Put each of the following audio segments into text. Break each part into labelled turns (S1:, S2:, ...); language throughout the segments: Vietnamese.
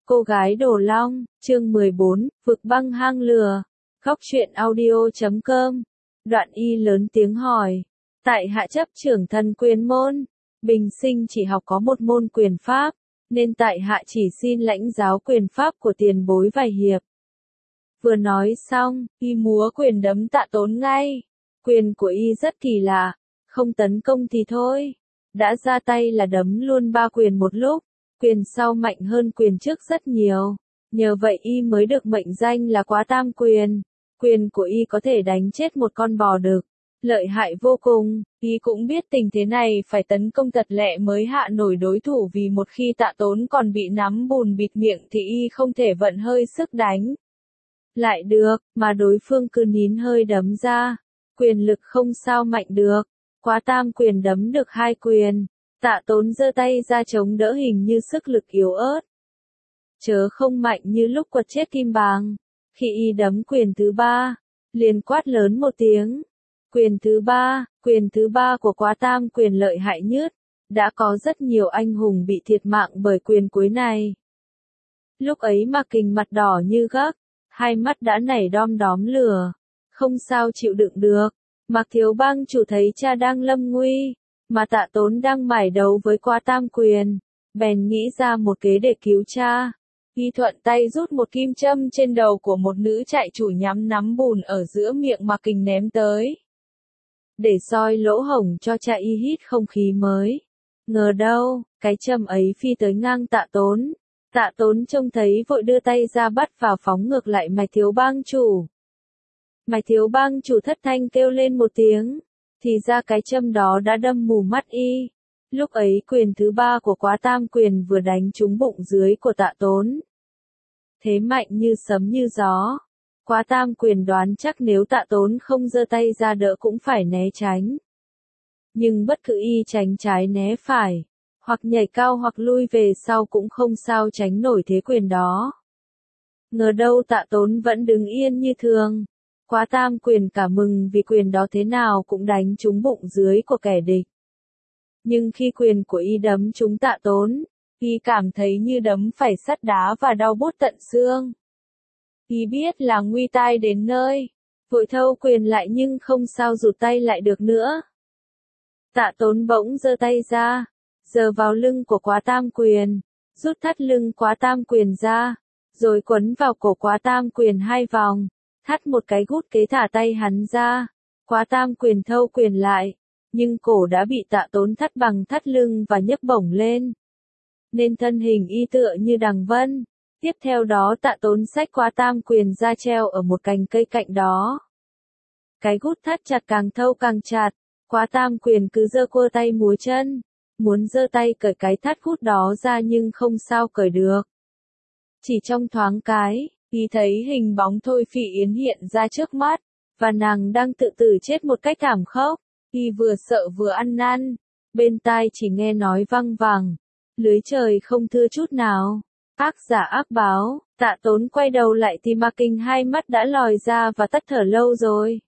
S1: Cô gái Đồ Long, chương 14, vực băng hang lừa. Góc truyện audio.com. Đoạn Y lớn tiếng hỏi. Tại hạ chấp trưởng thần quyền môn, bình sinh chỉ học có một môn quyền pháp, nên tại hạ chỉ xin lãnh giáo quyền pháp của tiền bối vài hiệp. Vừa nói xong, Y múa quyền đấm Tạ Tốn ngay. Quyền của Y rất kỳ lạ, không tấn công thì thôi, đã ra tay là đấm luôn ba quyền một lúc. Quyền sau mạnh hơn quyền trước rất nhiều, nhờ vậy Y mới được mệnh danh là Quá Tam Quyền. Quyền của Y có thể đánh chết một con bò đực, lợi hại vô cùng. Y cũng biết tình thế này phải tấn công thật lẹ mới hạ nổi đối thủ, vì một khi Tạ Tốn còn bị nắm bùn bịt miệng thì Y không thể vận hơi sức đánh lại được, mà đối phương cứ nín hơi đấm ra, quyền lực không sao mạnh được. Quá Tam Quyền đấm được 2 quyền, Tạ Tốn giơ tay ra chống đỡ, hình như sức lực yếu ớt, chớ không mạnh như lúc quật chết Kim Bàng. Khi Y đấm quyền thứ 3, liền quát lớn một tiếng. Quyền thứ ba của Quá Tam Quyền lợi hại nhất, đã có rất nhiều anh hùng bị thiệt mạng bởi quyền cuối này. Lúc ấy Mạc Kình mặt đỏ như gấc, hai mắt đã nảy đom đóm lửa, không sao chịu đựng được. Mạc Thiếu Bang chủ thấy cha đang lâm nguy, mà Tạ Tốn đang mải đấu với Quá Tam Quyền, bèn nghĩ ra một kế để cứu cha. Y thuận tay rút một kim châm trên đầu của một nữ trại chủ nhắm nắm bùn ở giữa miệng Mạc Kình ném tới, để soi lỗ hổng cho cha Y hít không khí mới. Ngờ đâu, cái châm ấy phi tới ngang Tạ Tốn. Tạ Tốn trông thấy vội đưa tay ra bắt vào, phóng ngược lại Mạch Thiếu Bang chủ. Mạch Thiếu Bang chủ thất thanh kêu lên một tiếng, thì ra cái châm đó đã đâm mù mắt Y. Lúc ấy quyền thứ 3 của Quá Tam Quyền vừa đánh trúng bụng dưới của Tạ Tốn. Thế mạnh như sấm như gió. Quá Tam Quyền đoán chắc nếu Tạ Tốn không giơ tay ra đỡ cũng phải né tránh. Nhưng bất cứ Y tránh trái né phải, hoặc nhảy cao hoặc lui về sau cũng không sao tránh nổi thế quyền đó. Ngờ đâu Tạ Tốn vẫn đứng yên như thường. Quá Tam Quyền cả mừng vì quyền đó thế nào cũng đánh trúng bụng dưới của kẻ địch. Nhưng khi quyền của Y đấm trúng Tạ Tốn, Y cảm thấy như đấm phải sắt đá và đau buốt tận xương. Y biết là nguy tai đến nơi, vội thâu quyền lại nhưng không sao rụt tay lại được nữa. Tạ Tốn bỗng giơ tay ra, giơ vào lưng của Quá Tam Quyền, rút thắt lưng Quá Tam Quyền ra, rồi quấn vào cổ Quá Tam Quyền 2 vòng, thắt một cái gút kế thả tay hắn ra. Quá Tam Quyền thâu quyền lại, nhưng cổ đã bị Tạ Tốn thắt bằng thắt lưng và nhấc bổng lên, nên thân hình Y tựa như đằng vân. Tiếp theo đó Tạ Tốn xách Quá Tam Quyền ra treo ở một cành cây cạnh đó. Cái gút thắt chặt càng thâu càng chặt, Quá Tam Quyền cứ giơ cua tay múa chân, muốn giơ tay cởi cái thắt gút đó ra nhưng không sao cởi được. Chỉ trong thoáng cái, Y thấy hình bóng Thôi Phỉ Yến hiện ra trước mắt, và nàng đang tự tử chết một cách thảm khốc. Y vừa sợ vừa ăn năn, bên tai chỉ nghe nói văng vẳng, lưới trời không thưa chút nào. Ác giả ác báo. Tạ Tốn quay đầu lại thì Mạc Kình hai mắt đã lòi ra và tắt thở lâu rồi.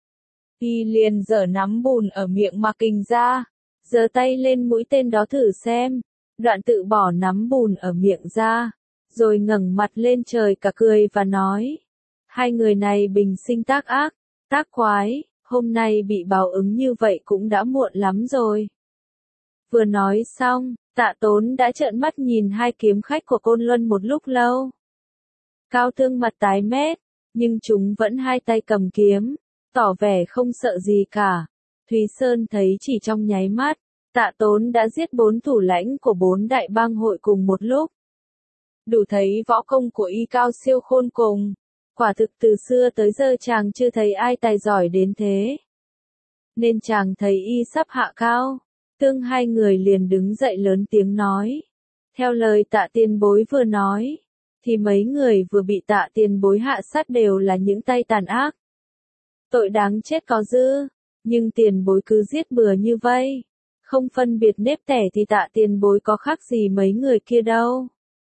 S1: Y liền giở nắm bùn ở miệng Mạc Kình ra, giơ tay lên mũi tên đó thử xem, đoạn tự bỏ nắm bùn ở miệng ra, rồi ngẩng mặt lên trời cả cười và nói: hai người này bình sinh tác ác, tác quái, hôm nay bị báo ứng như vậy cũng đã muộn lắm rồi. Vừa nói xong, Tạ Tốn đã trợn mắt nhìn hai kiếm khách của Côn Luân một lúc lâu. Cao Thương mặt tái mét, nhưng chúng vẫn hai tay cầm kiếm, tỏ vẻ không sợ gì cả. Thúy Sơn thấy chỉ trong nháy mắt, Tạ Tốn đã giết 4 thủ lãnh của 4 đại bang hội cùng một lúc. Đủ thấy võ công của Y cao siêu khôn cùng. Quả thực từ xưa tới giờ chàng chưa thấy ai tài giỏi đến thế. Nên chàng thấy Y sắp hạ cao. Tương hai người liền đứng dậy lớn tiếng nói. Theo lời Tạ tiền bối vừa nói, thì mấy người vừa bị Tạ tiền bối hạ sát đều là những tay tàn ác. Tội đáng chết có dư, nhưng tiền bối cứ giết bừa như vây, không phân biệt nếp tẻ thì Tạ tiền bối có khác gì mấy người kia đâu.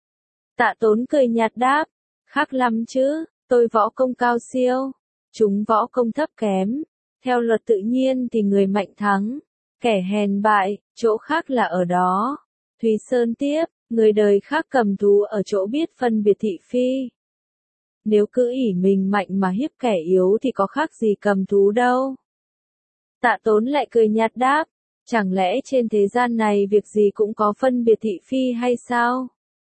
S1: Tạ Tốn cười nhạt đáp, khác lắm chứ, tôi võ công cao siêu, chúng võ công thấp kém. Theo luật tự nhiên thì người mạnh thắng, kẻ hèn bại, chỗ khác là ở đó. Thúy Sơn tiếp, Người đời khác cầm thú ở chỗ biết phân biệt thị phi. Nếu cứ ỷ mình mạnh mà hiếp kẻ yếu thì có khác gì cầm thú đâu. Tạ Tốn lại cười nhạt đáp, chẳng lẽ trên thế gian này việc gì cũng có phân biệt thị phi hay sao?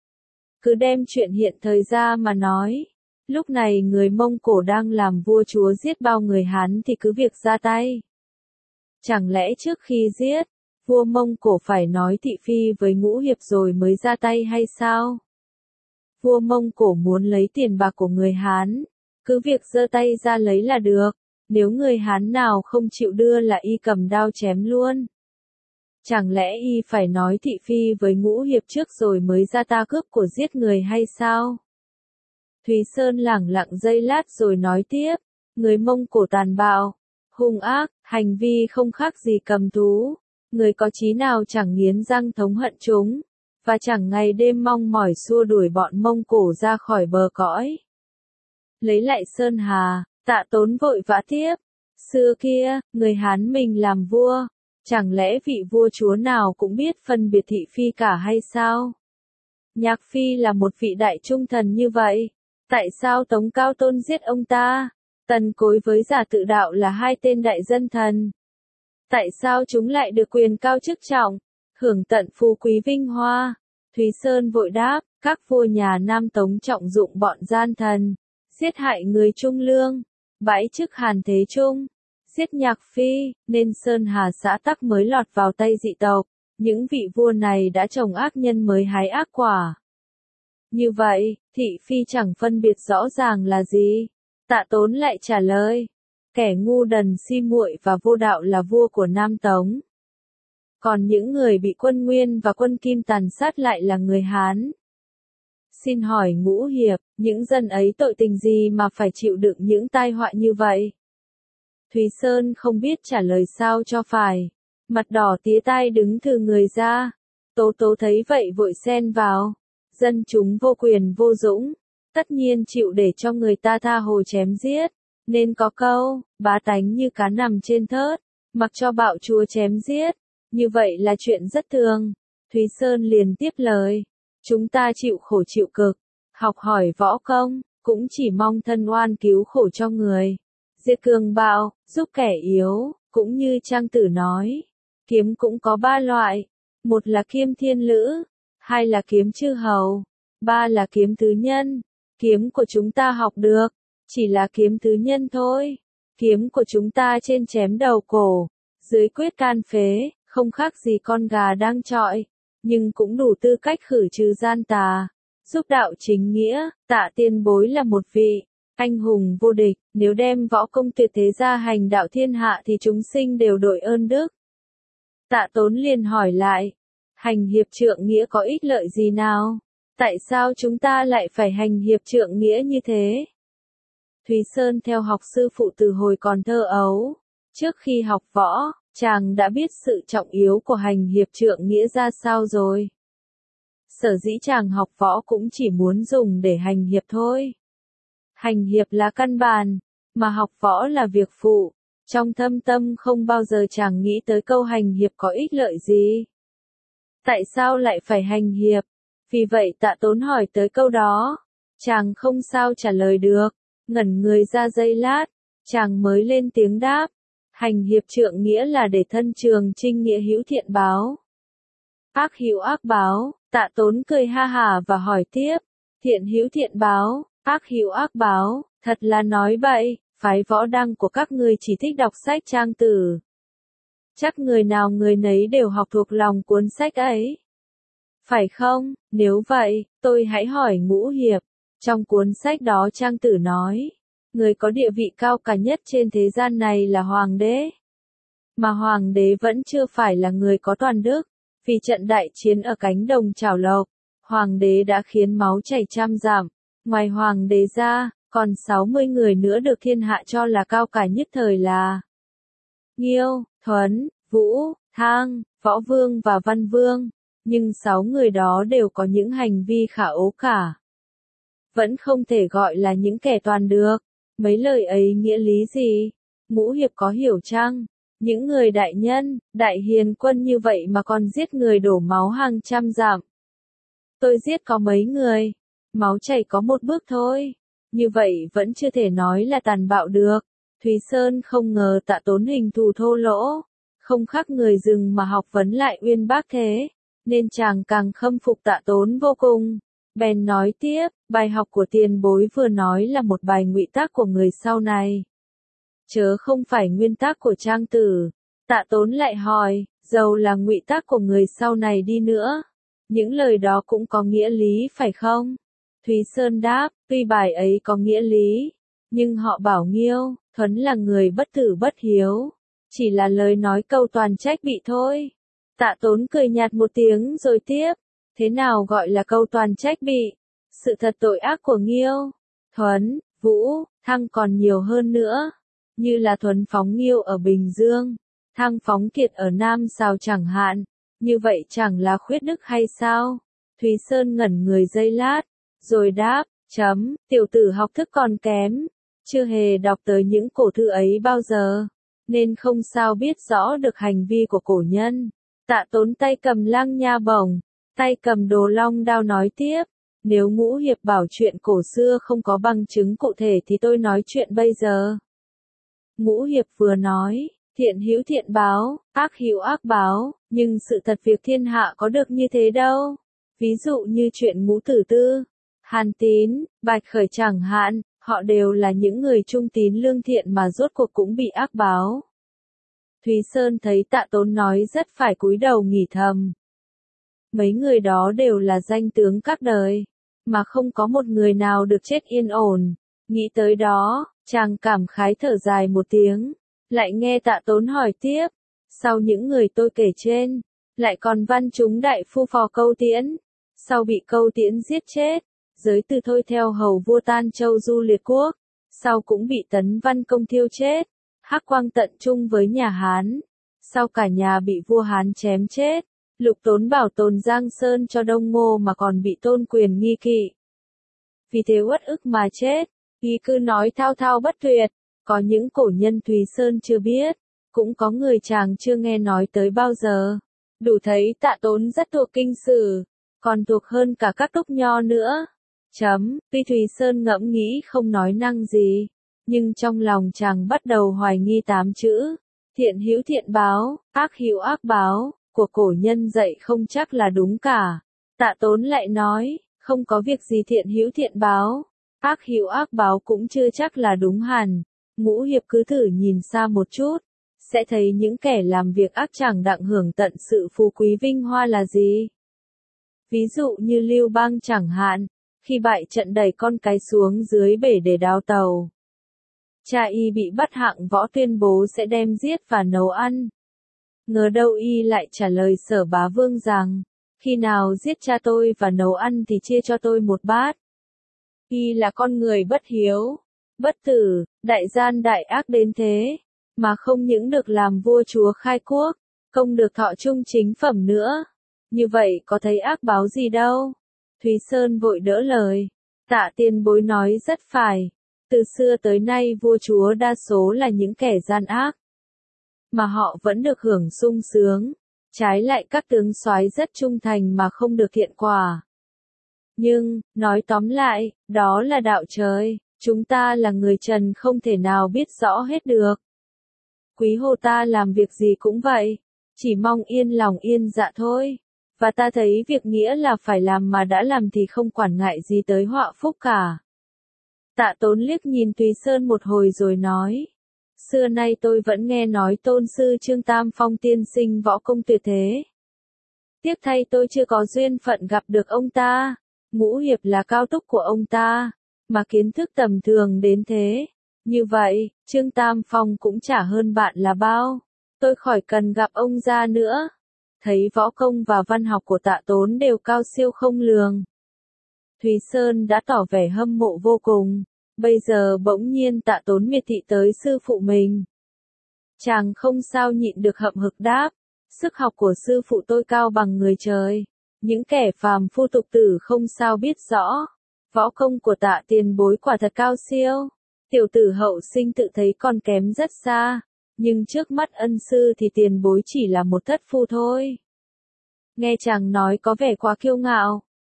S1: Cứ đem chuyện hiện thời ra mà nói. Lúc này người Mông Cổ đang làm vua chúa giết bao người Hán thì cứ việc ra tay. Chẳng lẽ trước khi giết, vua Mông Cổ phải nói thị phi với Ngũ Hiệp rồi mới ra tay hay sao? Vua Mông Cổ muốn lấy tiền bạc của người Hán, cứ việc giơ tay ra lấy là được, nếu người Hán nào không chịu đưa là y cầm đao chém luôn. Chẳng lẽ y phải nói thị phi với Ngũ Hiệp trước rồi mới ra ta cướp của giết người hay sao? Thúy Sơn lẳng lặng giây lát rồi nói tiếp, người Mông Cổ tàn bạo, hung ác, hành vi không khác gì cầm thú, người có chí nào chẳng nghiến răng thống hận chúng, và chẳng ngày đêm mong mỏi xua đuổi bọn Mông Cổ ra khỏi bờ cõi. Lấy lại Sơn Hà, Tạ Tốn vội vã tiếp, xưa kia, người Hán mình làm vua, chẳng lẽ vị vua chúa nào cũng biết phân biệt thị phi cả hay sao? Nhạc Phi là một vị đại trung thần như vậy, tại sao Tống Cao Tôn giết ông ta? Tần Cối với Giả Tự Đạo là hai tên đại dân thần. Tại sao chúng lại được quyền cao chức trọng, hưởng tận phú quý vinh hoa? Thúy Sơn vội đáp, các vua nhà Nam Tống trọng dụng bọn gian thần, giết hại người trung lương, bãi chức Hàn Thế Trung, giết Nhạc Phi, nên Sơn Hà xã Tắc mới lọt vào tay dị tộc. Những vị vua này đã trồng ác nhân mới hái ác quả. Như vậy, thị phi chẳng phân biệt rõ ràng là gì? Tạ Tốn lại trả lời, kẻ ngu đần si muội và vô đạo là vua của Nam Tống. Còn những người bị quân Nguyên và quân Kim tàn sát lại là người Hán. Xin hỏi Ngũ Hiệp, những dân ấy tội tình gì mà phải chịu đựng những tai họa như vậy? Thúy Sơn không biết trả lời sao cho phải. Mặt đỏ tía tai đứng thừ người ra. Tố Tố thấy vậy vội xen vào. Dân chúng vô quyền vô dũng, tất nhiên chịu để cho người ta tha hồ chém giết. Nên có câu, bá tánh như cá nằm trên thớt, mặc cho bạo chúa chém giết. Như vậy là chuyện rất thường. Thúy Sơn liền tiếp lời. Chúng ta chịu khổ chịu cực, học hỏi võ công, cũng chỉ mong thân oan cứu khổ cho người. Diệt cường bạo, giúp kẻ yếu, cũng như Trang Tử nói. Kiếm cũng có ba loại. Một là kiếm thiên lữ, hai là kiếm chư hầu, ba là kiếm tứ nhân. Kiếm của chúng ta học được, chỉ là kiếm tứ nhân thôi. Kiếm của chúng ta trên chém đầu cổ, dưới quyết can phế, không khác gì con gà đang trọi, nhưng cũng đủ tư cách khử trừ gian tà, giúp đạo chính nghĩa. Tạ Tiên Bối là một vị anh hùng vô địch, nếu đem võ công tuyệt thế ra hành đạo thiên hạ thì chúng sinh đều đội ơn đức. Tạ Tốn liền hỏi lại, hành hiệp trượng nghĩa có ích lợi gì nào? Tại sao chúng ta lại phải hành hiệp trượng nghĩa như thế? Thúy Sơn theo học sư phụ từ hồi còn thơ ấu. Trước khi học võ, chàng đã biết sự trọng yếu của hành hiệp trượng nghĩa ra sao rồi. Sở dĩ chàng học võ cũng chỉ muốn dùng để hành hiệp thôi. Hành hiệp là căn bản, mà học võ là việc phụ. Trong thâm tâm không bao giờ chàng nghĩ tới câu hành hiệp có ích lợi gì. Tại sao lại phải hành hiệp? Vì vậy Tạ Tốn hỏi tới câu đó. Chàng không sao trả lời được. Ngẩn người ra giây lát, chàng mới lên tiếng đáp. Hành hiệp trượng nghĩa là để thân trường trinh nghĩa hữu thiện báo. Ác hữu ác báo. Tạ Tốn cười ha hả và hỏi tiếp. Thiện hữu thiện báo, ác hữu ác báo, thật là nói bậy. Phái Võ Đăng của các ngươi chỉ thích đọc sách Trang Tử. Chắc người nào người nấy đều học thuộc lòng cuốn sách ấy. Phải không? Nếu vậy, tôi hãy hỏi Ngũ Hiệp. Trong cuốn sách đó Trang Tử nói, người có địa vị cao cả nhất trên thế gian này là Hoàng đế. Mà Hoàng đế vẫn chưa phải là người có toàn đức. Vì trận đại chiến ở cánh đồng Trảo Lộc, Hoàng đế đã khiến máu chảy trăm dặm. Ngoài Hoàng đế ra, còn 60 người nữa được thiên hạ cho là cao cả nhất thời là Nghiêu, Thuấn, Vũ, Thang, Võ Vương và Văn Vương. Nhưng 6 người đó đều có những hành vi khả ố cả. Vẫn không thể gọi là những kẻ toàn được. Mấy lời ấy nghĩa lý gì? Ngũ Hiệp có hiểu chăng? Những người đại nhân, đại hiền quân như vậy mà còn giết người đổ máu hàng trăm dặm. tôi giết có mấy người, máu chảy có một bước thôi. Như vậy vẫn chưa thể nói là tàn bạo được. Thúy Sơn không ngờ Tạ Tốn hình thù thô lỗ, không khác người rừng mà học vấn lại uyên bác thế, nên chàng càng khâm phục Tạ Tốn vô cùng. Bèn nói tiếp, bài học của tiền bối vừa nói là một bài ngụy tác của người sau này, chớ không phải nguyên tác của trang tử. Tạ Tốn lại hỏi, dầu là ngụy tác của người sau này đi nữa, những lời đó cũng có nghĩa lý phải không? Thúy Sơn đáp, tuy bài ấy có nghĩa lý, nhưng họ bảo Nghiêu, Thuấn là người bất tử bất hiếu, chỉ là lời nói câu toàn trách bị thôi. Tạ Tốn cười nhạt một tiếng rồi tiếp, thế nào gọi là câu toàn trách bị? Sự thật tội ác của Nghiêu, Thuấn, Vũ, Thăng còn nhiều hơn nữa, như là Thuấn phóng Nghiêu ở Bình Dương, Thăng phóng Kiệt ở Nam Sào chẳng hạn, như vậy chẳng là khuyết đức hay sao? Thúy Sơn ngẩn người giây lát, rồi đáp, tiểu tử học thức còn kém, chưa hề đọc tới những cổ thư ấy bao giờ, nên không sao biết rõ được hành vi của cổ nhân. Tạ Tốn tay cầm lăng nha bổng, tay cầm đồ long đao nói tiếp, nếu Ngũ Hiệp bảo chuyện cổ xưa không có bằng chứng cụ thể thì tôi nói chuyện bây giờ. Ngũ Hiệp vừa nói, thiện hữu thiện báo, ác hữu ác báo, nhưng sự thật việc thiên hạ có được như thế đâu. Ví dụ như chuyện Ngũ Tử Tư, Hàn Tín, Bạch Khởi chẳng hạn, họ đều là những người trung tín lương thiện mà rốt cuộc cũng bị ác báo. Thúy Sơn thấy Tạ Tốn nói rất phải cúi đầu nghỉ thầm. Mấy người đó đều là danh tướng các đời, mà không có một người nào được chết yên ổn. Nghĩ tới đó, chàng cảm khái thở dài một tiếng, lại nghe Tạ Tốn hỏi tiếp, sau những người tôi kể trên, lại còn văn chúng đại phu Phò Câu Tiễn, sau bị Câu Tiễn giết chết, giới từ thôi theo hầu vua Tan Châu Du Liệt Quốc, sau cũng bị Tấn Văn Công thiêu chết, Hắc Quang tận chung với nhà Hán, sau cả nhà bị vua Hán chém chết, Lục Tốn bảo tồn Giang Sơn cho Đông Ngô mà còn bị Tôn Quyền nghi kỵ. Vì thế uất ức mà chết, y cứ nói thao thao bất tuyệt, có những cổ nhân Thúy Sơn chưa biết, cũng có người chàng chưa nghe nói tới bao giờ. Đủ thấy Tạ Tốn rất thuộc kinh sử, còn thuộc hơn cả các túc nho nữa. Tuy Thúy Sơn ngẫm nghĩ không nói năng gì, nhưng trong lòng chàng bắt đầu hoài nghi 8 chữ, thiện hữu thiện báo, ác hữu ác báo, của cổ nhân dạy không chắc là đúng cả. Tạ Tốn lại nói, không có việc gì thiện hữu thiện báo, ác hữu ác báo cũng chưa chắc là đúng hẳn. Ngũ Hiệp cứ thử nhìn xa một chút, sẽ thấy những kẻ làm việc ác chẳng đặng hưởng tận sự phú quý vinh hoa là gì. Ví dụ như Lưu Bang chẳng hạn, khi bại trận đẩy con cái xuống dưới bể để đào tàu. Cha y bị bắt Hạng Võ tuyên bố sẽ đem giết và nấu ăn. Ngờ đâu y lại trả lời Sở Bá Vương rằng, khi nào giết cha tôi và nấu ăn thì chia cho tôi một bát. Y là con người bất hiếu, bất tử, đại gian đại ác đến thế, mà không những được làm vua chúa khai quốc, không được thọ trung chính phẩm nữa. Như vậy có thấy ác báo gì đâu. Thúy Sơn vội đỡ lời, Tạ tiền bối nói rất phải, từ xưa tới nay vua chúa đa số là những kẻ gian ác, mà họ vẫn được hưởng sung sướng, trái lại các tướng soái rất trung thành mà không được thiện quả. Nhưng, nói tóm lại, đó là đạo trời, chúng ta là người trần không thể nào biết rõ hết được. Quý Hồ ta làm việc gì cũng vậy, chỉ mong yên lòng yên dạ thôi. Và ta thấy việc nghĩa là phải làm mà đã làm thì không quản ngại gì tới họa phúc cả. Tạ Tốn liếc nhìn Thúy Sơn một hồi rồi nói, xưa nay tôi vẫn nghe nói tôn sư Trương Tam Phong tiên sinh võ công tuyệt thế. Tiếc thay tôi chưa có duyên phận gặp được ông ta. Ngũ Hiệp là cao túc của ông ta, mà kiến thức tầm thường đến thế. Như vậy, Trương Tam Phong cũng chả hơn bạn là bao. Tôi khỏi cần gặp ông ra nữa. Thấy võ công và văn học của Tạ Tốn đều cao siêu không lường. Thúy Sơn đã tỏ vẻ hâm mộ vô cùng. Bây giờ bỗng nhiên Tạ Tốn miệt thị tới sư phụ mình. Chàng không sao nhịn được hậm hực đáp. Sức học của sư phụ tôi cao bằng người trời. Những kẻ phàm phu tục tử không sao biết rõ. Võ công của Tạ tiền bối quả thật cao siêu. Tiểu tử hậu sinh tự thấy còn kém rất xa. Nhưng trước mắt ân sư thì tiền bối chỉ là một thất phu thôi. Nghe chàng nói có vẻ quá kiêu ngạo.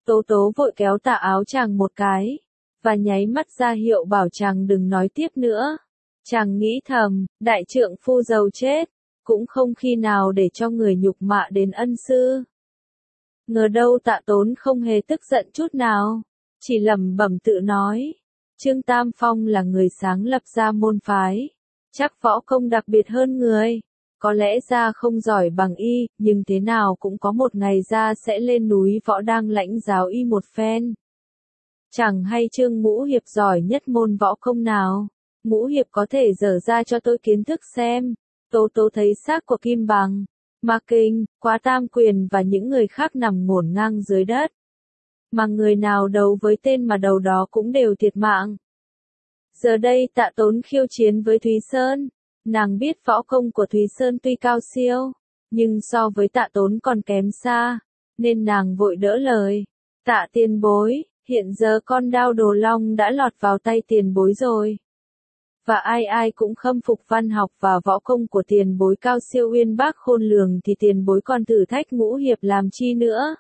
S1: Tố tố vội kéo tà áo chàng một cái, và nháy mắt ra hiệu bảo chàng đừng nói tiếp nữa. Chàng nghĩ thầm, đại trượng phu giàu chết, cũng không khi nào để cho người nhục mạ đến ân sư. Ngờ đâu Tạ Tốn không hề tức giận chút nào, chỉ lẩm bẩm tự nói, Trương Tam Phong là người sáng lập ra môn phái, chắc võ công đặc biệt hơn người, có lẽ ra không giỏi bằng y, nhưng thế nào cũng có một ngày ra sẽ lên núi võ đang lãnh giáo y một phen. Chẳng hay Trương Ngũ Hiệp giỏi nhất môn võ công nào, Ngũ Hiệp có thể dở ra cho tôi kiến thức xem. Tố tố thấy xác của Kim Bằng, Ma Kinh, Quá Tam Quyền và những người khác nằm ngổn ngang dưới đất. Mà người nào đấu với tên mà đầu đó cũng đều thiệt mạng. Giờ đây Tạ Tốn khiêu chiến với Thúy Sơn. Nàng biết võ công của Thúy Sơn tuy cao siêu, nhưng so với Tạ Tốn còn kém xa, nên nàng vội đỡ lời. Tạ tiền bối, hiện giờ con đao Đồ Long đã lọt vào tay tiền bối rồi. Và ai ai cũng khâm phục văn học và võ công của tiền bối cao siêu uyên bác khôn lường thì tiền bối còn thử thách Ngũ Hiệp làm chi nữa.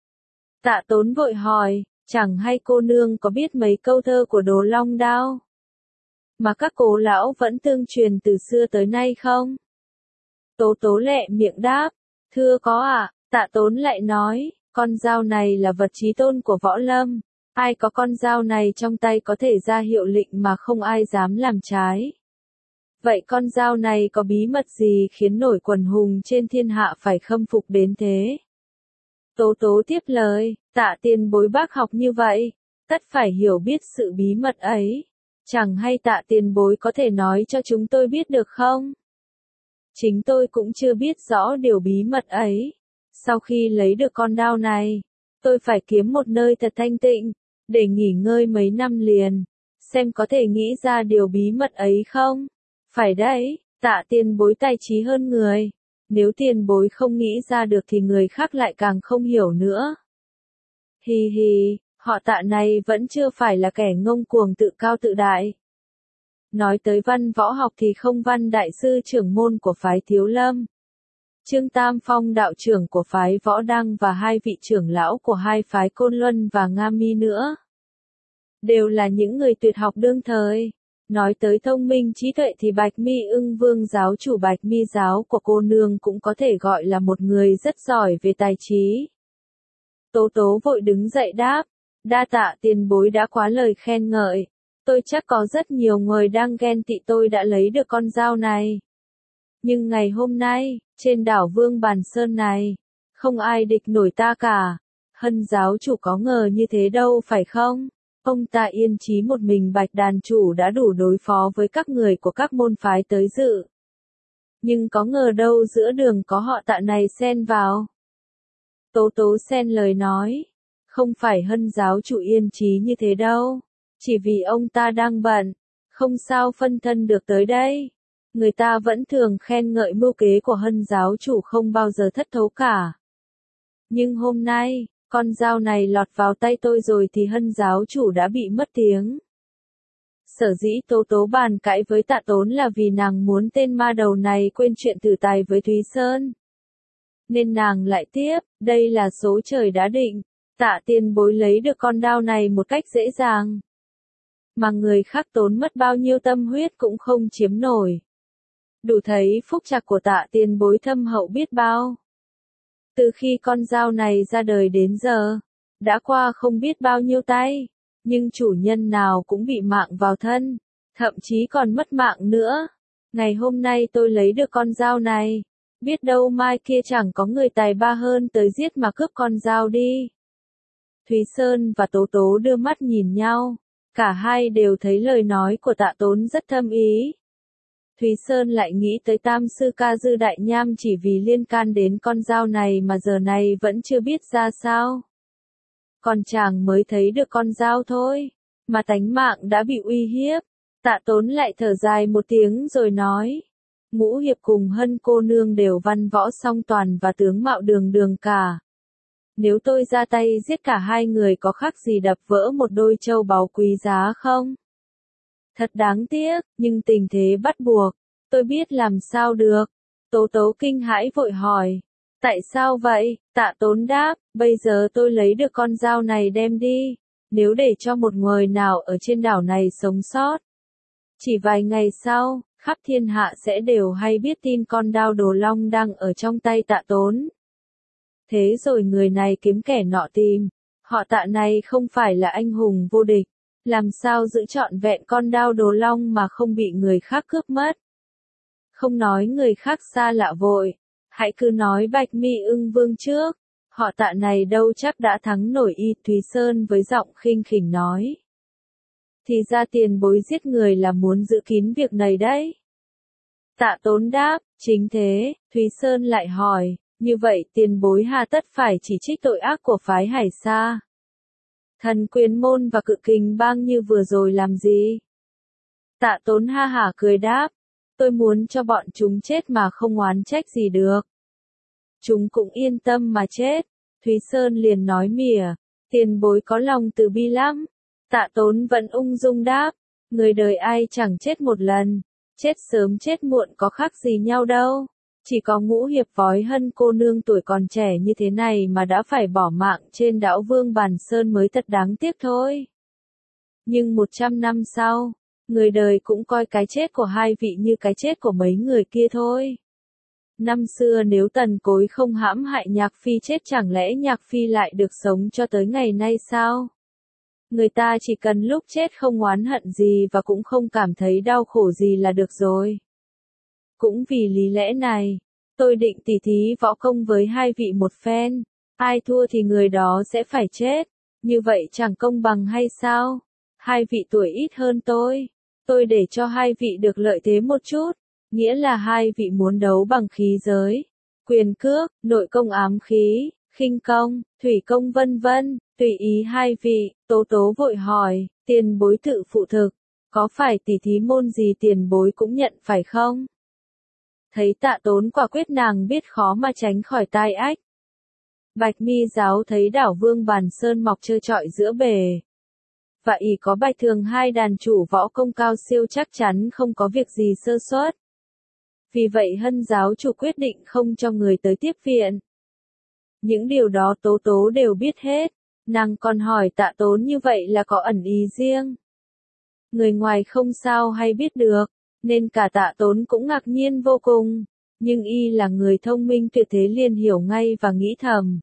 S1: Tạ Tốn vội hỏi, chẳng hay cô nương có biết mấy câu thơ của Đồ Long Đao mà các cố lão vẫn tương truyền từ xưa tới nay không? Tố tố lẹ miệng đáp, thưa có ạ. Tạ Tốn lại nói, con dao này là vật chí tôn của võ lâm. Ai có con dao này trong tay có thể ra hiệu lệnh mà không ai dám làm trái. Vậy con dao này có bí mật gì khiến nổi quần hùng trên thiên hạ phải khâm phục đến thế? Tố tố tiếp lời, Tạ tiền bối bác học như vậy, tất phải hiểu biết sự bí mật ấy. Chẳng hay Tạ tiền bối có thể nói cho chúng tôi biết được không? Chính tôi cũng chưa biết rõ điều bí mật ấy. Sau khi lấy được con dao này, tôi phải kiếm một nơi thật thanh tịnh, để nghỉ ngơi mấy năm liền, xem có thể nghĩ ra điều bí mật ấy không? Phải đấy, Tạ tiền bối tài trí hơn người, nếu tiền bối không nghĩ ra được thì người khác lại càng không hiểu nữa. Hi hi, họ Tạ này vẫn chưa phải là kẻ ngông cuồng tự cao tự đại. Nói tới văn võ học thì không văn đại sư trưởng môn của phái Thiếu Lâm, Trương Tam Phong đạo trưởng của phái Võ Đăng và hai vị trưởng lão của hai phái Côn Luân và Nga Mi nữa. Đều là những người tuyệt học đương thời. Nói tới thông minh trí tuệ thì Bạch Mi Ưng Vương giáo chủ Bạch Mi giáo của cô nương cũng có thể gọi là một người rất giỏi về tài trí. Tố tố vội đứng dậy đáp, đa tạ tiền bối đã quá lời khen ngợi. Tôi chắc có rất nhiều người đang ghen tị tôi đã lấy được con dao này. Nhưng ngày hôm nay, trên đảo Vương Bàn Sơn này, không ai địch nổi ta cả. Hân giáo chủ có ngờ như thế đâu phải không? Ông ta yên chí một mình Bạch đàn chủ đã đủ đối phó với các người của các môn phái tới dự. Nhưng có ngờ đâu giữa đường có họ Tạ này xen vào. Tố tố xen lời nói, không phải Hân giáo chủ yên chí như thế đâu, chỉ vì ông ta đang bận, không sao phân thân được tới đây. Người ta vẫn thường khen ngợi mưu kế của Hân giáo chủ không bao giờ thất thố cả. Nhưng hôm nay, con dao này lọt vào tay tôi rồi thì Hân giáo chủ đã bị mất tiếng. Sở dĩ tố tố bàn cãi với Tạ Tốn là vì nàng muốn tên ma đầu này quên chuyện tử tài với Thúy Sơn. Nên nàng lại tiếp, đây là số trời đã định, Tạ tiền bối lấy được con dao này một cách dễ dàng. Mà người khác tốn mất bao nhiêu tâm huyết cũng không chiếm nổi. Đủ thấy phúc trạch của Tạ tiền bối thâm hậu biết bao. Từ khi con dao này ra đời đến giờ, đã qua không biết bao nhiêu tay, nhưng chủ nhân nào cũng bị mạng vào thân, thậm chí còn mất mạng nữa. Ngày hôm nay tôi lấy được con dao này, biết đâu mai kia chẳng có người tài ba hơn tới giết mà cướp con dao đi. Thúy Sơn và Tố Tố đưa mắt nhìn nhau, cả hai đều thấy lời nói của Tạ Tốn rất thâm ý. Thúy Sơn lại nghĩ tới Tam sư ca Dư Đại Nham chỉ vì liên can đến con dao này mà giờ này vẫn chưa biết ra sao. Còn chàng mới thấy được con dao thôi, mà tánh mạng đã bị uy hiếp. Tạ Tốn lại thở dài một tiếng rồi nói, Ngũ Hiệp cùng Hân cô nương đều văn võ song toàn và tướng mạo đường đường cả. Nếu tôi ra tay giết cả hai người có khác gì đập vỡ một đôi châu báu quý giá không? Thật đáng tiếc, nhưng tình thế bắt buộc, tôi biết làm sao được. Tố Tố kinh hãi vội hỏi, Tại sao vậy? Tạ Tốn đáp, bây giờ tôi lấy được con dao này đem đi. Nếu để cho một người nào ở trên đảo này sống sót, chỉ vài ngày sau, khắp thiên hạ sẽ đều hay biết tin con đao đồ long đang ở trong tay Tạ Tốn. Thế rồi người này kiếm kẻ nọ tìm, họ Tạ này không phải là anh hùng vô địch, làm sao giữ trọn vẹn con đao đồ long mà không bị người khác cướp mất. Không nói người khác xa lạ vội, hãy cứ nói Bạch Mi Ưng Vương trước, họ Tạ này đâu chắc đã thắng nổi Y Thúy Sơn với giọng khinh khỉnh nói. Thì ra tiền bối giết người là muốn giữ kín việc này đấy. Tạ Tốn đáp, chính thế. Thúy Sơn lại hỏi, như vậy tiền bối hà tất phải chỉ trích tội ác của phái Hải Sa, Thần Quyền Môn và Cự Kình Bang như vừa rồi làm gì? Tạ Tốn ha hả cười đáp, tôi muốn cho bọn chúng chết mà không oán trách gì được. Chúng cũng yên tâm mà chết. Thúy Sơn liền nói mỉa, tiền bối có lòng từ bi lắm. Tạ Tốn vẫn ung dung đáp, người đời ai chẳng chết một lần, chết sớm chết muộn có khác gì nhau đâu. Chỉ có Ngũ Hiệp Vói Hân cô nương tuổi còn trẻ như thế này mà đã phải bỏ mạng trên đảo Vương Bàn Sơn mới thật đáng tiếc thôi. Nhưng 100 năm sau, người đời cũng coi cái chết của hai vị như cái chết của mấy người kia thôi. Năm xưa nếu Tần Cối không hãm hại Nhạc Phi chết chẳng lẽ Nhạc Phi lại được sống cho tới ngày nay sao? Người ta chỉ cần lúc chết không oán hận gì và cũng không cảm thấy đau khổ gì là được rồi. Cũng vì lý lẽ này, tôi định tỉ thí võ công với hai vị một phen, ai thua thì người đó sẽ phải chết, như vậy chẳng công bằng hay sao? Hai vị tuổi ít hơn tôi để cho hai vị được lợi thế một chút, nghĩa là hai vị muốn đấu bằng khí giới, quyền cước, nội công ám khí, khinh công, thủy công vân vân, tùy ý hai vị. Tố Tố vội hỏi, tiền bối tự phụ thực, có phải tỉ thí môn gì tiền bối cũng nhận phải không? Thấy Tạ Tốn quả quyết nàng biết khó mà tránh khỏi tai ách. Bạch Mi giáo thấy đảo Vương Bàn Sơn mọc trơ trọi giữa bề, và ỷ có Bạch Thường hai đàn chủ võ công cao siêu chắc chắn không có việc gì sơ suất. Vì vậy Hân giáo chủ quyết định không cho người tới tiếp viện. Những điều đó Tố Tố đều biết hết, nàng còn hỏi Tạ Tốn như vậy là có ẩn ý riêng. Người ngoài không sao hay biết được, nên cả Tạ Tốn cũng ngạc nhiên vô cùng, nhưng y là người thông minh tuyệt thế liền hiểu ngay và nghĩ thầm.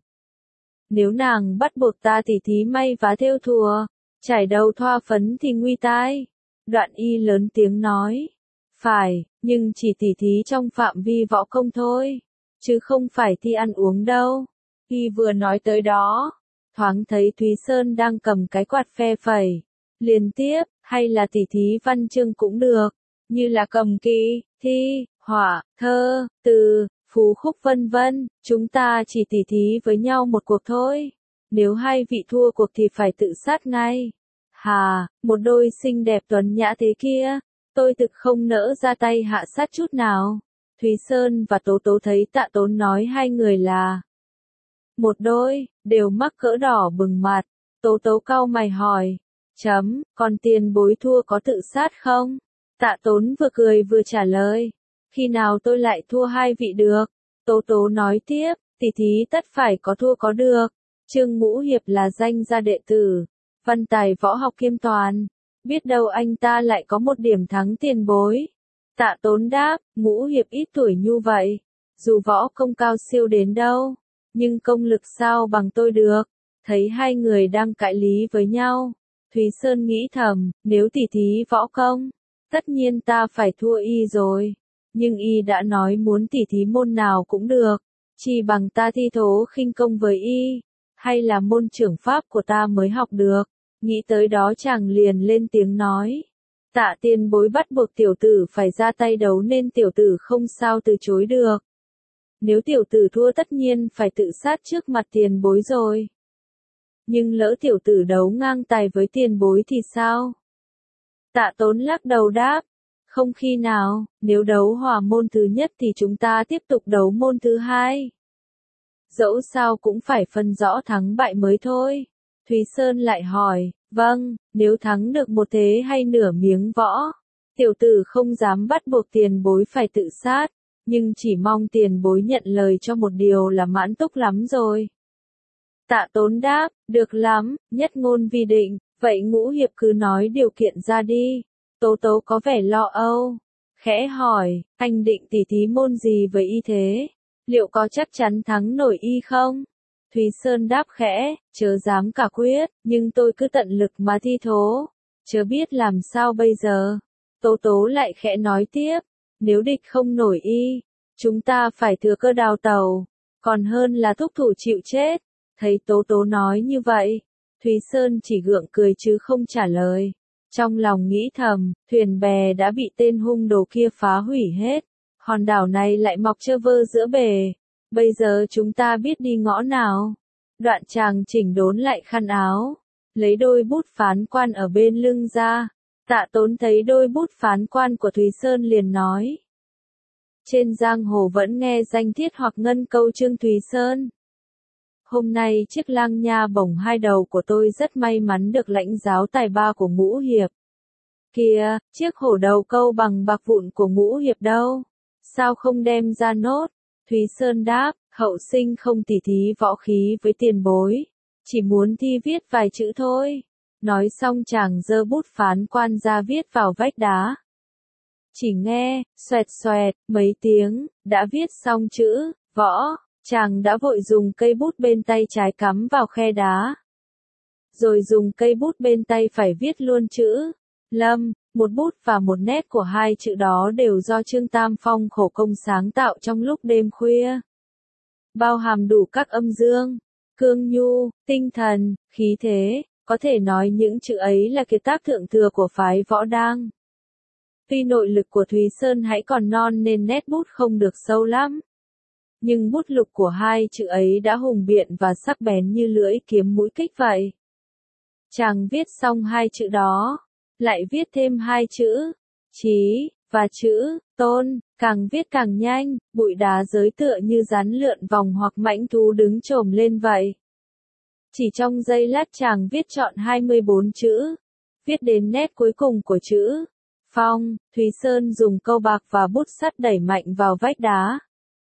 S1: Nếu nàng bắt buộc ta tỉ thí may vá thêu thùa, trải đầu thoa phấn thì nguy tai. Đoạn y lớn tiếng nói, phải, nhưng chỉ tỉ thí trong phạm vi võ công thôi, chứ không phải thi ăn uống đâu. Y vừa nói tới đó, thoáng thấy Thúy Sơn đang cầm cái quạt phe phẩy, liền tiếp, hay là tỉ thí văn chương cũng được, như là cầm kỹ, thi, họa, thơ, từ, phú khúc vân vân, chúng ta chỉ tỉ thí với nhau một cuộc thôi. Nếu hai vị thua cuộc thì phải tự sát ngay. Hà, một đôi xinh đẹp tuấn nhã thế kia, tôi thực không nỡ ra tay hạ sát chút nào. Thúy Sơn và Tố Tố thấy Tạ Tốn nói hai người là một đôi, đều mắc cỡ đỏ bừng mặt. Tố Tố cau mày hỏi, còn tiền bối thua có tự sát không? Tạ Tốn vừa cười vừa trả lời, khi nào tôi lại thua hai vị được? Tố Tố nói tiếp, tỉ thí tất phải có thua có được. Trương Ngũ Hiệp là danh gia đệ tử, văn tài võ học kiêm toàn, biết đâu anh ta lại có một điểm thắng tiền bối. Tạ Tốn đáp, Ngũ Hiệp ít tuổi như vậy, dù võ công cao siêu đến đâu, nhưng công lực sao bằng tôi được. Thấy hai người đang cãi lý với nhau, Thúy Sơn nghĩ thầm, nếu tỉ thí võ công, tất nhiên ta phải thua y rồi, nhưng y đã nói muốn tỉ thí môn nào cũng được, chỉ bằng ta thi thố khinh công với y, hay là môn trưởng pháp của ta mới học được. Nghĩ tới đó chàng liền lên tiếng nói, Tạ tiền bối bắt buộc tiểu tử phải ra tay đấu nên tiểu tử không sao từ chối được. Nếu tiểu tử thua tất nhiên phải tự sát trước mặt tiền bối rồi. Nhưng lỡ tiểu tử đấu ngang tài với tiền bối thì sao? Tạ Tốn lắc đầu đáp, không khi nào, nếu đấu hòa môn thứ nhất thì chúng ta tiếp tục đấu môn thứ hai. Dẫu sao cũng phải phân rõ thắng bại mới thôi. Thúy Sơn lại hỏi, vâng, nếu thắng được một thế hay nửa miếng võ, tiểu tử không dám bắt buộc tiền bối phải tự sát, nhưng chỉ mong tiền bối nhận lời cho một điều là mãn túc lắm rồi. Tạ Tốn đáp, được lắm, nhất ngôn vi định, vậy Ngũ Hiệp cứ nói điều kiện ra đi. Tố Tố có vẻ lo âu, khẽ hỏi, anh định tỉ thí môn gì với y thế? Liệu có chắc chắn thắng nổi y không? Thúy Sơn đáp khẽ, chớ dám cả quyết, nhưng tôi cứ tận lực mà thi thố, chớ biết làm sao bây giờ. Tố Tố lại khẽ nói tiếp, nếu địch không nổi y, chúng ta phải thừa cơ đào tàu, còn hơn là thúc thủ chịu chết. Thấy Tố Tố nói như vậy, Thúy Sơn chỉ gượng cười chứ không trả lời. Trong lòng nghĩ thầm, thuyền bè đã bị tên hung đồ kia phá hủy hết, hòn đảo này lại mọc trơ vơ giữa bề. Bây giờ chúng ta biết đi ngõ nào. Đoạn chàng chỉnh đốn lại khăn áo, lấy đôi bút phán quan ở bên lưng ra. Tạ Tốn thấy đôi bút phán quan của Thúy Sơn liền nói. Trên giang hồ vẫn nghe danh Thiết hoặc Ngân Câu Trương Thúy Sơn. Hôm nay chiếc lang nha bổng hai đầu của tôi rất may mắn được lãnh giáo tài ba của Ngũ Hiệp. Kìa, chiếc hổ đầu câu bằng bạc vụn của Ngũ Hiệp đâu? Sao không đem ra nốt? Thúy Sơn đáp, hậu sinh không tỉ thí võ khí với tiền bối, chỉ muốn thi viết vài chữ thôi. Nói xong chàng giơ bút phán quan ra viết vào vách đá. Chỉ nghe, xoẹt xoẹt, mấy tiếng, đã viết xong chữ, võ, chàng đã vội dùng cây bút bên tay trái cắm vào khe đá. Rồi dùng cây bút bên tay phải viết luôn chữ, Lâm, một bút và một nét của hai chữ đó đều do Trương Tam Phong khổ công sáng tạo trong lúc đêm khuya. Bao hàm đủ các âm dương, cương nhu, tinh thần, khí thế, có thể nói những chữ ấy là kiệt tác thượng thừa của phái Võ Đang. Tuy nội lực của Thúy Sơn hãy còn non nên nét bút không được sâu lắm. Nhưng bút lục của hai chữ ấy đã hùng biện và sắc bén như lưỡi kiếm mũi kích vậy. Chàng viết xong hai chữ đó, lại viết thêm hai chữ, Chí, và chữ, Tôn, càng viết càng nhanh, bụi đá giới tựa như rắn lượn vòng hoặc mãnh thú đứng chồm lên vậy. Chỉ trong giây lát chàng viết trọn 24 chữ, viết đến nét cuối cùng của chữ, Phong, Thúy Sơn dùng câu bạc và bút sắt đẩy mạnh vào vách đá.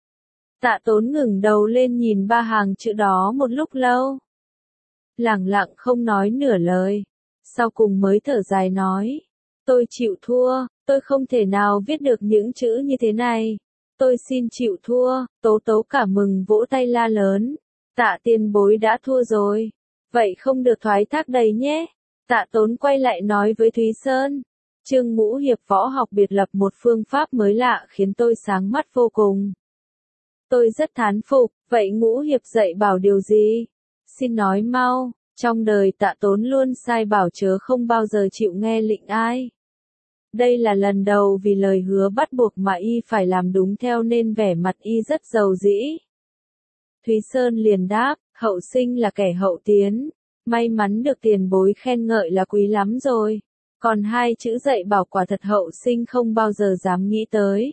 S1: Tạ Tốn ngẩng đầu lên nhìn ba hàng chữ đó một lúc lâu. Lẳng lặng không nói nửa lời. Sau cùng mới thở dài nói. Tôi chịu thua, tôi không thể nào viết được những chữ như thế này. Tôi xin chịu thua. Tố Tố cả mừng vỗ tay la lớn. Tạ tiền bối đã thua rồi. Vậy không được thoái thác đầy nhé. Tạ Tốn quay lại nói với Thúy Sơn. Trương Ngũ Hiệp võ học biệt lập một phương pháp mới lạ khiến tôi sáng mắt vô cùng. Tôi rất thán phục, vậy Ngũ Hiệp dạy bảo điều gì? Xin nói mau, trong đời Tạ Tốn luôn sai bảo chớ không bao giờ chịu nghe lệnh ai. Đây là lần đầu vì lời hứa bắt buộc mà y phải làm đúng theo nên vẻ mặt y rất giàu dĩ. Thúy Sơn liền đáp, hậu sinh là kẻ hậu tiến, may mắn được tiền bối khen ngợi là quý lắm rồi. Còn hai chữ dạy bảo quả thật hậu sinh không bao giờ dám nghĩ tới.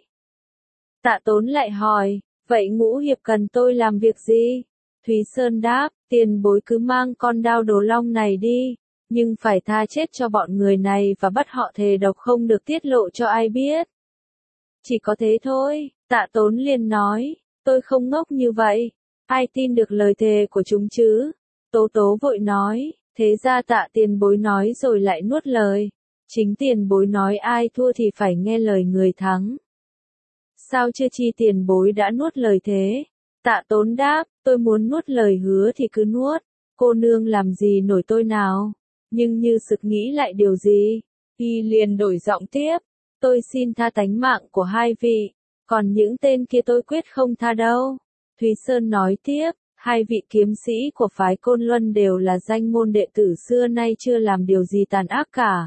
S1: Tạ Tốn lại hỏi, vậy Ngũ Hiệp cần tôi làm việc gì? Thúy Sơn đáp, tiền bối cứ mang con đao đồ long này đi, nhưng phải tha chết cho bọn người này và bắt họ thề độc không được tiết lộ cho ai biết. Chỉ có thế thôi, Tạ Tốn liền nói, tôi không ngốc như vậy, ai tin được lời thề của chúng chứ? Tố Tố vội nói, thế ra Tạ tiền bối nói rồi lại nuốt lời, chính tiền bối nói ai thua thì phải nghe lời người thắng. Sao chưa chi tiền bối đã nuốt lời thế? Tạ Tốn đáp, tôi muốn nuốt lời hứa thì cứ nuốt, cô nương làm gì nổi tôi nào? Nhưng như sực nghĩ lại điều gì, y liền đổi giọng tiếp, tôi xin tha tánh mạng của hai vị, còn những tên kia tôi quyết không tha đâu. Thúy Sơn nói tiếp, hai vị kiếm sĩ của phái Côn Luân đều là danh môn đệ tử xưa nay chưa làm điều gì tàn ác cả.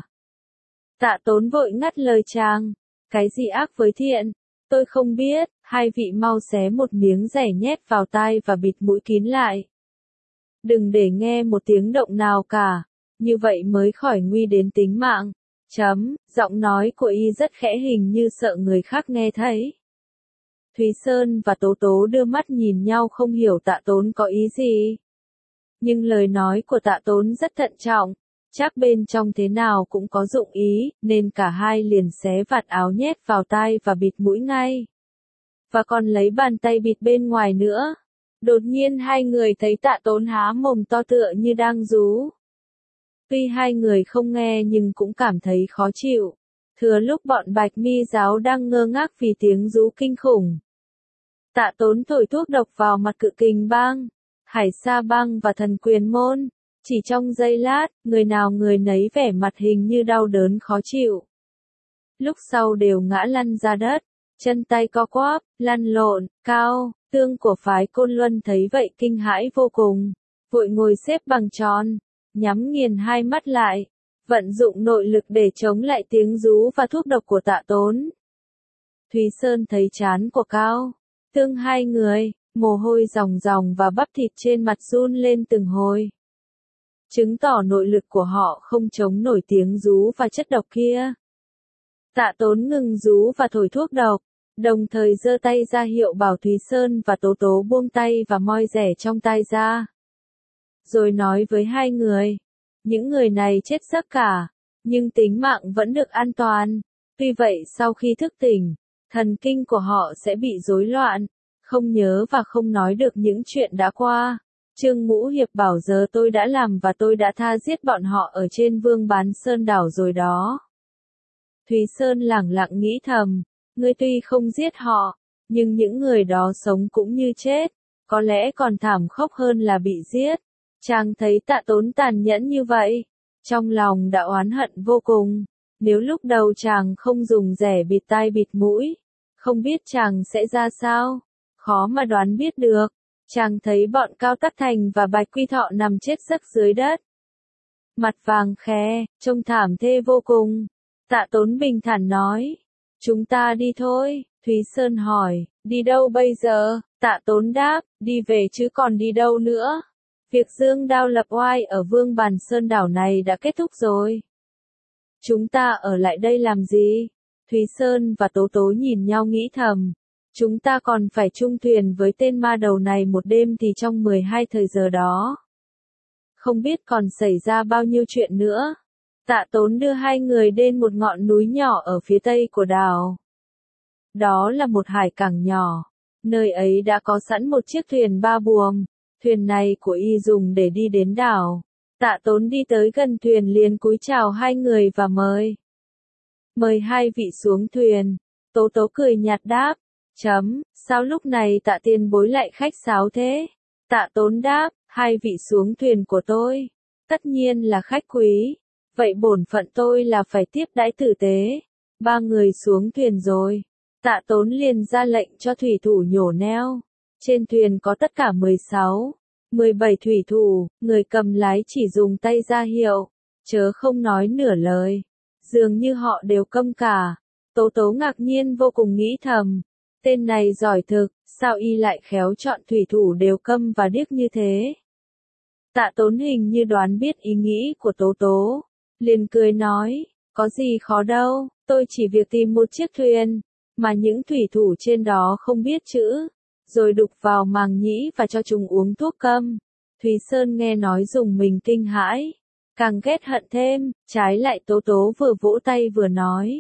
S1: Tạ Tốn vội ngắt lời chàng, cái gì ác với thiện? Tôi không biết, hai vị mau xé một miếng dẻ nhét vào tai và bịt mũi kín lại. Đừng để nghe một tiếng động nào cả, như vậy mới khỏi nguy đến tính mạng. Giọng nói của y rất khẽ hình như sợ người khác nghe thấy. Thúy Sơn và Tố Tố đưa mắt nhìn nhau không hiểu Tạ Tốn có ý gì. Nhưng lời nói của Tạ Tốn rất thận trọng, chắc bên trong thế nào cũng có dụng ý, nên cả hai liền xé vạt áo nhét vào tai và bịt mũi ngay. và còn lấy bàn tay bịt bên ngoài nữa. Đột nhiên hai người thấy Tạ Tốn há mồm to tựa như đang rú. Tuy hai người không nghe nhưng cũng cảm thấy khó chịu. Thừa lúc bọn Bạch Mi giáo đang ngơ ngác vì tiếng rú kinh khủng. Tạ Tốn thổi thuốc độc vào mặt Cự Kình Bang, Hải Sa Bang và Thần Quyền Môn. Chỉ trong giây lát, người nào người nấy vẻ mặt hình như đau đớn khó chịu. Lúc sau đều ngã lăn ra đất, chân tay co quắp, lăn lộn. Cao Tương của phái Côn Luân thấy vậy kinh hãi vô cùng, vội ngồi xếp bằng tròn, nhắm nghiền hai mắt lại, vận dụng nội lực để chống lại tiếng rú và thuốc độc của Tạ Tốn. Thúy Sơn thấy trán của Cao Tương hai người, mồ hôi ròng ròng và bắp thịt trên mặt run lên từng hồi. Chứng tỏ nội lực của họ không chống nổi tiếng rú và chất độc kia. Tạ Tốn ngừng rú và thổi thuốc độc, đồng thời giơ tay ra hiệu bảo Thúy Sơn và Tố Tố buông tay và moi rẻ trong tai ra. Rồi nói với hai người, những người này chết sắc cả, nhưng tính mạng vẫn được an toàn. Tuy vậy sau khi thức tỉnh, thần kinh của họ sẽ bị rối loạn, không nhớ và không nói được những chuyện đã qua. Trương Ngũ Hiệp bảo giờ tôi đã làm và tôi đã tha giết bọn họ ở trên Vương Bán Sơn đảo rồi đó. Thúy Sơn lẳng lặng nghĩ thầm, ngươi tuy không giết họ, nhưng những người đó sống cũng như chết, có lẽ còn thảm khốc hơn là bị giết. Chàng thấy Tạ Tốn tàn nhẫn như vậy, trong lòng đã oán hận vô cùng. Nếu lúc đầu chàng không dùng rẻ bịt tai bịt mũi, không biết chàng sẽ ra sao, khó mà đoán biết được. Chàng thấy bọn Cao Tắc Thành và Bạch Quy Thọ nằm chết giấc dưới đất, mặt vàng khè, trông thảm thê vô cùng. Tạ Tốn bình thản nói, chúng ta đi thôi. Thúy Sơn hỏi, đi đâu bây giờ? Tạ Tốn đáp, đi về chứ còn đi đâu nữa. Việc dương đao lập oai ở Vương Bàn Sơn đảo này đã kết thúc rồi. Chúng ta ở lại đây làm gì? Thúy Sơn và Tố Tố nhìn nhau nghĩ thầm, chúng ta còn phải chung thuyền với tên ma đầu này một đêm thì trong 12 thời giờ đó, không biết còn xảy ra bao nhiêu chuyện nữa. Tạ Tốn đưa hai người đến một ngọn núi nhỏ ở phía tây của đảo. Đó là một hải cảng nhỏ, nơi ấy đã có sẵn một chiếc thuyền ba buồm, thuyền này của y dùng để đi đến đảo. Tạ Tốn đi tới gần thuyền liền cúi chào hai người và mời hai vị xuống thuyền. Tố Tố cười nhạt đáp, sao lúc này Tạ tiền bối lại khách sáo thế? Tạ Tốn đáp, hai vị xuống thuyền của tôi, tất nhiên là khách quý, vậy bổn phận tôi là phải tiếp đãi tử tế. Ba người xuống thuyền rồi, Tạ Tốn liền ra lệnh cho thủy thủ nhổ neo. Trên thuyền có tất cả 16, 17 thủy thủ, người cầm lái chỉ dùng tay ra hiệu, chớ không nói nửa lời. Dường như họ đều câm cả. Tố Tố ngạc nhiên vô cùng nghĩ thầm, tên này giỏi thực, sao y lại khéo chọn thủy thủ đều câm và điếc như thế? Tạ Tốn hình như đoán biết ý nghĩ của Tố Tố, liền cười nói, có gì khó đâu, tôi chỉ việc tìm một chiếc thuyền, mà những thủy thủ trên đó không biết chữ, rồi đục vào màng nhĩ và cho chúng uống thuốc câm. Thúy Sơn nghe nói dùng mình kinh hãi, càng ghét hận thêm, trái lại Tố Tố vừa vỗ tay vừa nói,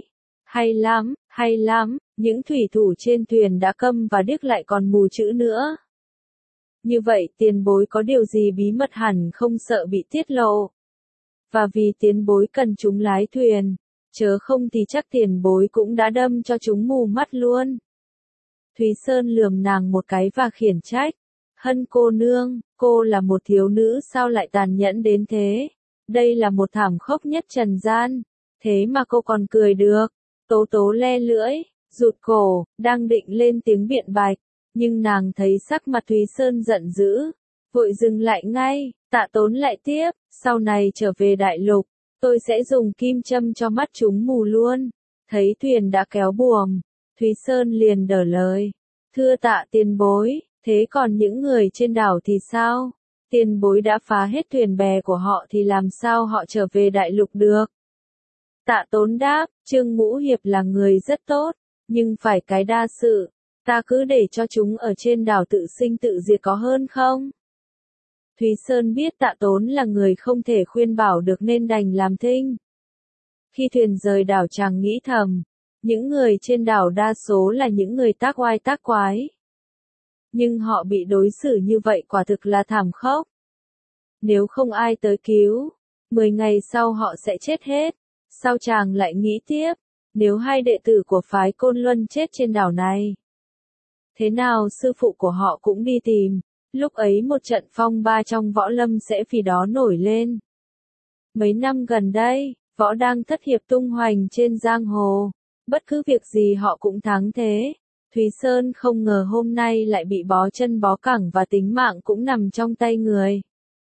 S1: hay lắm, những thủy thủ trên thuyền đã câm và điếc lại còn mù chữ nữa. Như vậy tiền bối có điều gì bí mật hẳn không sợ bị tiết lộ. Và vì tiền bối cần chúng lái thuyền, chớ không thì chắc tiền bối cũng đã đâm cho chúng mù mắt luôn. Thúy Sơn lườm nàng một cái và khiển trách, Hân cô nương, cô là một thiếu nữ sao lại tàn nhẫn đến thế? Đây là một thảm khốc nhất trần gian, thế mà cô còn cười được. Tố Tố le lưỡi, rụt cổ, đang định lên tiếng biện bạch, nhưng nàng thấy sắc mặt Thúy Sơn giận dữ, vội dừng lại ngay. Tạ Tốn lại tiếp, sau này trở về đại lục, tôi sẽ dùng kim châm cho mắt chúng mù luôn. Thấy thuyền đã kéo buồm, Thúy Sơn liền đỡ lời, thưa Tạ tiền bối, thế còn những người trên đảo thì sao? Tiền bối đã phá hết thuyền bè của họ thì làm sao họ trở về đại lục được? Tạ Tốn đáp, Trương Ngũ Hiệp là người rất tốt, nhưng phải cái đa sự, ta cứ để cho chúng ở trên đảo tự sinh tự diệt có hơn không? Thúy Sơn biết Tạ Tốn là người không thể khuyên bảo được nên đành làm thinh. Khi thuyền rời đảo chàng nghĩ thầm, Những người trên đảo đa số là những người tác oai tác quái. Nhưng họ bị đối xử như vậy quả thực là thảm khốc. Nếu không ai tới cứu, 10 ngày sau họ sẽ chết hết. Sao chàng lại nghĩ tiếp, nếu hai đệ tử của phái Côn Luân chết trên đảo này? Thế nào sư phụ của họ cũng đi tìm, lúc ấy một trận phong ba trong võ lâm sẽ vì đó nổi lên. Mấy năm gần đây, võ đang thất hiệp tung hoành trên giang hồ, bất cứ việc gì họ cũng thắng thế. Thúy Sơn không ngờ hôm nay lại bị bó chân bó cẳng và tính mạng cũng nằm trong tay người.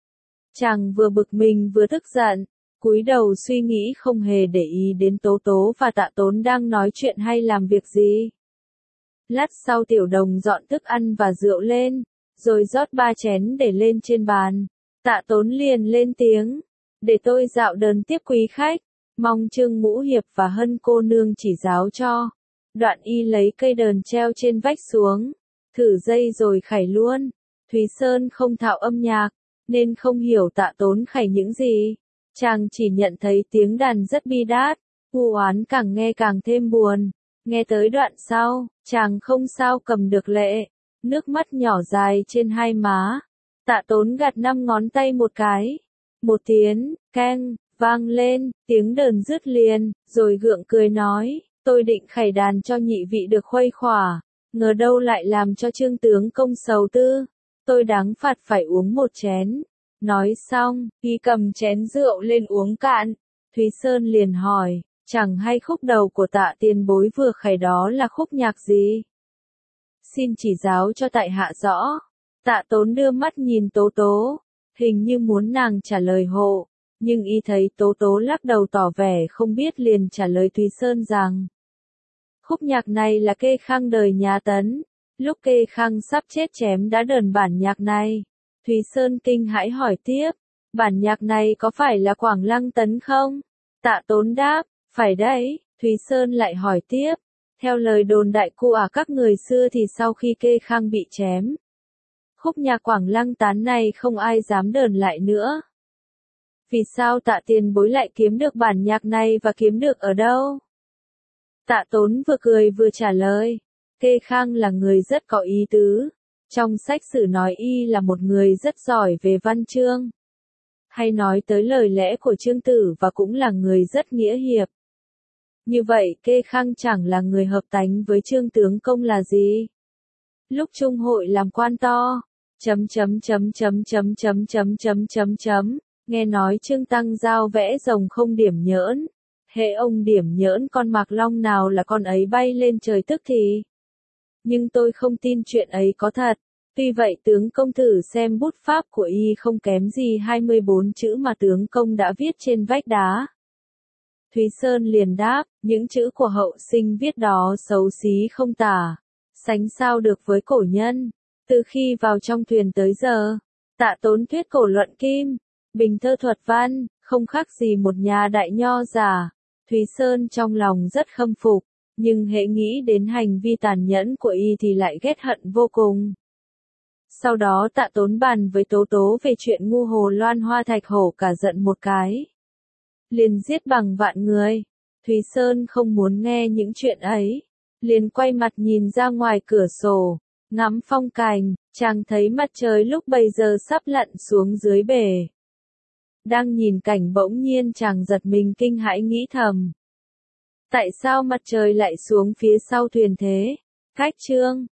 S1: Chàng vừa bực mình vừa tức giận, cúi đầu suy nghĩ không hề để ý đến Tố Tố và Tạ Tốn đang nói chuyện hay làm việc gì. Lát sau Tiểu Đồng dọn thức ăn và rượu lên, rồi rót 3 chén để lên trên bàn. Tạ Tốn liền lên tiếng, để tôi dạo đơn tiếp quý khách, mong Trương Ngũ Hiệp và Hân cô nương chỉ giáo cho. Đoạn y lấy cây đờn treo trên vách xuống, thử dây rồi khải luôn. Thúy Sơn không thạo âm nhạc, nên không hiểu Tạ Tốn khải những gì. Chàng chỉ nhận thấy tiếng đàn rất bi đát, u oán càng nghe càng thêm buồn. Nghe tới đoạn sau, chàng không sao cầm được lệ, nước mắt nhỏ dài trên hai má. Tạ Tốn gạt 5 ngón tay một cái. Một tiếng, keng, vang lên, tiếng đờn dứt liền, rồi gượng cười nói, tôi định khải đàn cho nhị vị được khuây khỏa, ngờ đâu lại làm cho Trương tướng công sầu tư, tôi đáng phạt phải uống một chén. Nói xong, y cầm chén rượu lên uống cạn. Thúy Sơn liền hỏi, chẳng hay khúc đầu của Tạ tiền bối vừa khải đó là khúc nhạc gì? Xin chỉ giáo cho tại hạ rõ. Tạ Tốn đưa mắt nhìn Tố Tố, hình như muốn nàng trả lời hộ, nhưng y thấy Tố Tố lắc đầu tỏ vẻ không biết liền trả lời Thúy Sơn rằng, khúc nhạc này là Kê Khang đời nhà Tấn, lúc Kê Khang sắp chết chém đã đờn bản nhạc này. Thúy Sơn kinh hãi hỏi tiếp, bản nhạc này có phải là Quảng Lăng Tấn không? Tạ Tốn đáp, phải đấy. Thúy Sơn lại hỏi tiếp, theo lời đồn đại của các người xưa thì sau khi Kê Khang bị chém, khúc nhạc Quảng Lăng Tán này không ai dám đờn lại nữa. Vì sao Tạ tiền bối lại kiếm được bản nhạc này và kiếm được ở đâu? Tạ Tốn vừa cười vừa trả lời, Kê Khang là người rất có ý tứ. Trong sách sử nói y là một người rất giỏi về văn chương. Hay nói tới lời lẽ của Trương Tử và cũng là người rất nghĩa hiệp. Như vậy Kê Khang chẳng là người hợp tánh với Trương tướng công là gì? Lúc Trung hội làm quan to, nghe nói Trương Tăng Giao vẽ rồng không điểm nhỡn. Hễ ông điểm nhỡn con mạc long nào là con ấy bay lên trời tức thì. Nhưng tôi không tin chuyện ấy có thật. Tuy vậy tướng công thử xem bút pháp của y không kém gì 24 chữ mà tướng công đã viết trên vách đá. Thúy Sơn liền đáp, những chữ của hậu sinh viết đó xấu xí không tả, sánh sao được với cổ nhân. Từ khi vào trong thuyền tới giờ, Tạ Tốn thuyết cổ luận kim, bình thơ thuật văn, không khác gì một nhà đại nho giả. Thúy Sơn trong lòng rất khâm phục, nhưng hễ nghĩ đến hành vi tàn nhẫn của y thì lại ghét hận vô cùng. Sau đó Tạ Tốn bàn với Tố Tố về chuyện ngu hồ loan hoa thạch hổ cả giận một cái. Liền giết bằng vạn người. Thúy Sơn không muốn nghe những chuyện ấy. Liền quay mặt nhìn ra ngoài cửa sổ, ngắm phong cảnh, chàng thấy mặt trời lúc bấy giờ sắp lặn xuống dưới bể. Đang nhìn cảnh bỗng nhiên chàng giật mình kinh hãi nghĩ thầm. Tại sao mặt trời lại xuống phía sau thuyền thế? Cách chương